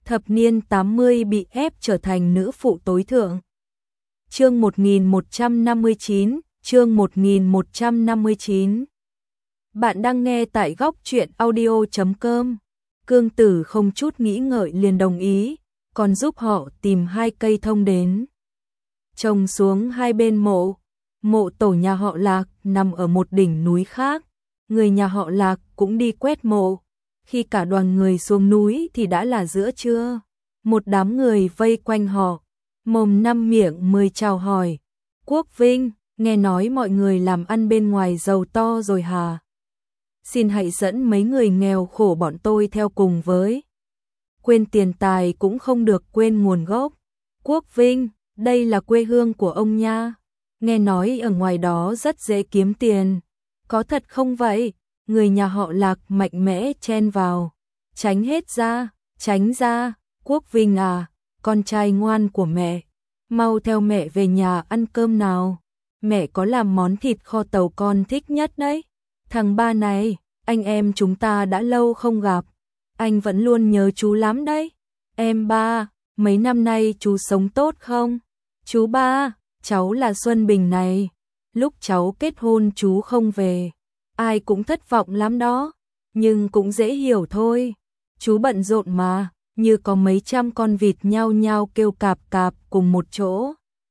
thập niên 80 bị ép trở thành nữ phụ tối thượng. Chương 1159, chương 1159. Bạn đang nghe tại góc truyện audio.com. Cương Tử không chút nghĩ ngợi liền đồng ý, còn giúp họ tìm 2 cây thông đến. Trồng xuống 2 bên mộ. Mộ tổ nhà họ Lạc nằm ở một đỉnh núi khác. Người nhà họ Lạc cũng đi quét mộ. Khi cả đoàn người xuống núi thì đã là giữa trưa. Một đám người vây quanh họ, mồm năm miệng 10 chào hỏi. Quốc Vinh, nghe nói mọi người làm ăn bên ngoài giàu to rồi hả? Xin hãy dẫn mấy người nghèo khổ bọn tôi theo cùng với. Quên tiền tài cũng không được quên nguồn gốc. Quốc Vinh, đây là quê hương của ông nha. Nghe nói ở ngoài đó rất dễ kiếm tiền. Có thật không vậy? Người nhà họ Lạc mạnh mẽ chen vào. Tránh hết ra, tránh ra. Quốc Vinh à, con trai ngoan của mẹ. Mau theo mẹ về nhà ăn cơm nào. Mẹ có làm món thịt kho tàu con thích nhất đấy. Thằng Ba này, anh em chúng ta đã lâu không gặp. Anh vẫn luôn nhớ chú lắm đấy. Em Ba, mấy năm nay chú sống tốt không? Chú Ba, cháu là Xuân Bình này. Lúc cháu kết hôn chú không về. Ai cũng thất vọng lắm đó. Nhưng cũng dễ hiểu thôi. Chú bận rộn mà, như có mấy trăm con vịt nhao nhao kêu cạp cạp cùng một chỗ.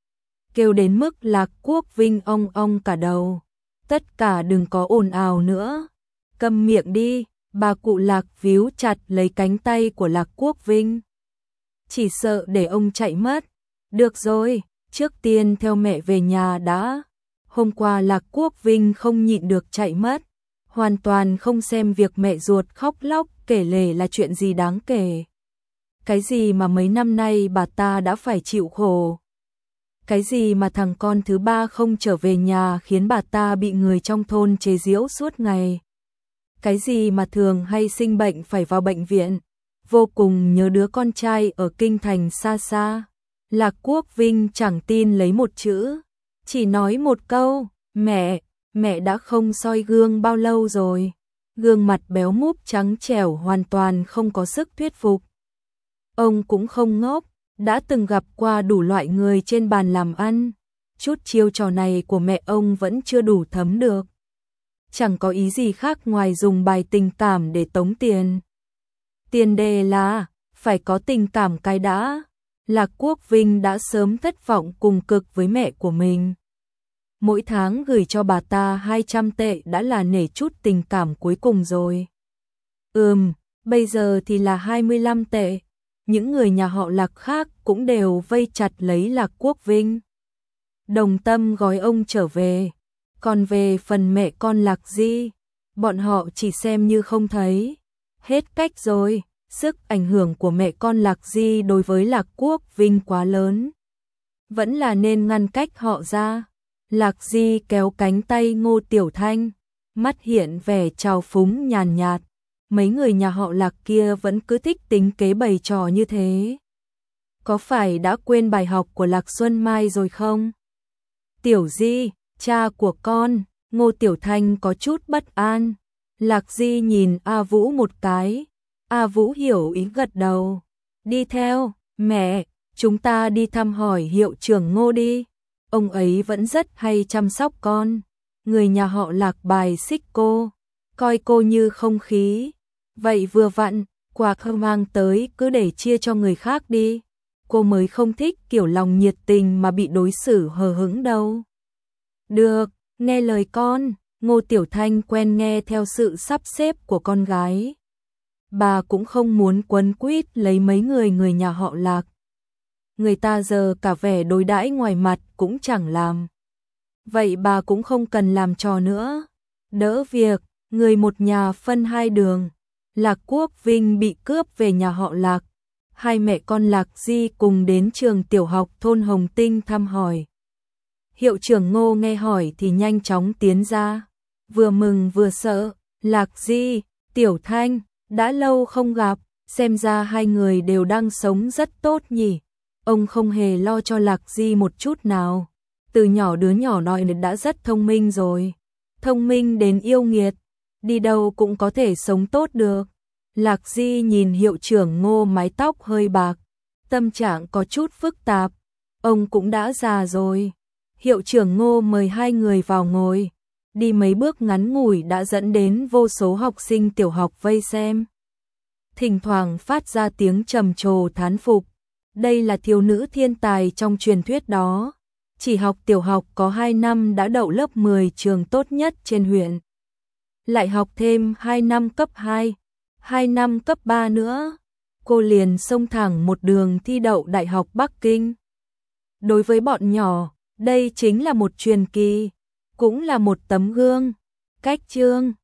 Kêu đến mức Lạc Quốc Vinh ong ong cả đầu. Tất cả đừng có ồn ào nữa. Câm miệng đi. Bà cụ Lạc víu chặt lấy cánh tay của Lạc Quốc Vinh. Chỉ sợ để ông chạy mất. Được rồi, trước tiên theo mẹ về nhà đã. Hôm qua Lạc Quốc Vinh không nhịn được chạy mất. Hoàn toàn không xem việc mẹ ruột khóc lóc kể lể là chuyện gì đáng kể. Cái gì mà mấy năm nay bà ta đã phải chịu khổ. Cái gì mà thằng con thứ ba không trở về nhà khiến bà ta bị người trong thôn chế giễu suốt ngày. Cái gì mà thường hay sinh bệnh phải vào bệnh viện. Vô cùng nhớ đứa con trai ở kinh thành xa xa. Lạc Quốc Vinh chẳng tin lấy một chữ. Chỉ nói một câu, mẹ đã không soi gương bao lâu rồi. Gương mặt béo múp trắng trẻo hoàn toàn không có sức thuyết phục. Ông cũng không ngốc, đã từng gặp qua đủ loại người trên bàn làm ăn. Chút chiêu trò này của mẹ ông vẫn chưa đủ thấm được. Chẳng có ý gì khác ngoài dùng bài tình cảm để tống tiền. Tiền đề là phải có tình cảm cái đã. Lạc Quốc Vinh đã sớm thất vọng cùng cực với mẹ của mình. Mỗi tháng gửi cho bà ta 200 tệ đã là nể chút tình cảm cuối cùng rồi. Bây giờ thì là 25 tệ. Những người nhà họ Lạc khác cũng đều vây chặt lấy Lạc Quốc Vinh. Đồng tâm gói ông trở về. Còn về phần mẹ con Lạc Di, bọn họ chỉ xem như không thấy. Hết cách rồi, sức ảnh hưởng của mẹ con Lạc Di đối với Lạc Quốc Vinh quá lớn. Vẫn là nên ngăn cách họ ra. Lạc Di kéo cánh tay Ngô Tiểu Thanh, mắt hiện vẻ trào phúng nhàn nhạt. Mấy người nhà họ Lạc kia vẫn cứ thích tính kế bày trò như thế. Có phải đã quên bài học của Lạc Xuân Mai rồi không? Tiểu Di, cha của con. Ngô Tiểu Thanh có chút bất an. Lạc Di nhìn A Vũ một cái. A Vũ hiểu ý gật đầu. Đi theo, mẹ, chúng ta đi thăm hỏi hiệu trưởng Ngô đi. Ông ấy vẫn rất hay chăm sóc con. Người nhà họ Lạc bài xích cô, coi cô như không khí. Vậy vừa vặn, quà không mang tới cứ để chia cho người khác đi. Cô mới không thích kiểu lòng nhiệt tình mà bị đối xử hờ hững đâu. Được, nghe lời con. Ngô Tiểu Thanh quen nghe theo sự sắp xếp của con gái. Bà cũng không muốn quấn quýt lấy mấy người nhà họ Lạc. Người ta giờ cả vẻ đối đãi ngoài mặt cũng chẳng làm. Vậy bà cũng không cần làm trò nữa. Đỡ việc, người một nhà phân 2 đường. Lạc Quốc Vinh bị cướp về nhà họ Lạc. 2 mẹ con Lạc Di cùng đến trường tiểu học thôn Hồng Tinh thăm hỏi. Hiệu trưởng Ngô nghe hỏi thì nhanh chóng tiến ra. Vừa mừng vừa sợ. Lạc Di, Tiểu Thanh, đã lâu không gặp. Xem ra 2 người đều đang sống rất tốt nhỉ. Ông không hề lo cho Lạc Di một chút nào. Từ nhỏ đứa nhỏ nói đã rất thông minh rồi. Thông minh đến yêu nghiệt. Đi đâu cũng có thể sống tốt được. Lạc Di nhìn hiệu trưởng Ngô mái tóc hơi bạc, tâm trạng có chút phức tạp, ông cũng đã già rồi. Hiệu trưởng Ngô mời hai người vào ngồi, đi mấy bước ngắn ngủi đã dẫn đến vô số học sinh tiểu học vây xem. Thỉnh thoảng phát ra tiếng trầm trồ thán phục, đây là thiếu nữ thiên tài trong truyền thuyết đó. Chỉ học tiểu học có 2 năm đã đậu lớp 10 trường tốt nhất trên huyện. Lại học thêm 2 năm cấp 2, 2 năm cấp 3 nữa, cô liền xông thẳng một đường thi đậu Đại học Bắc Kinh. Đối với bọn nhỏ, đây chính là một truyền kỳ, cũng là một tấm gương. Cách chương